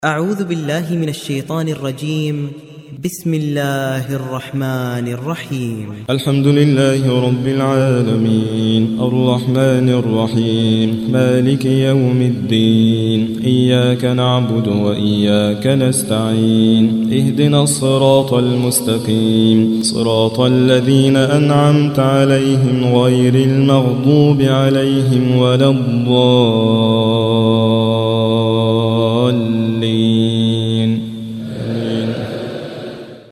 أعوذ بالله من الشيطان الرجيم. بسم الله الرحمن الرحيم. الحمد لله رب العالمين الرحمن الرحيم مالك يوم الدين إياك نعبد وإياك نستعين اهدنا الصراط المستقيم صراط الذين أنعمت عليهم غير المغضوب عليهم ولا الضالين.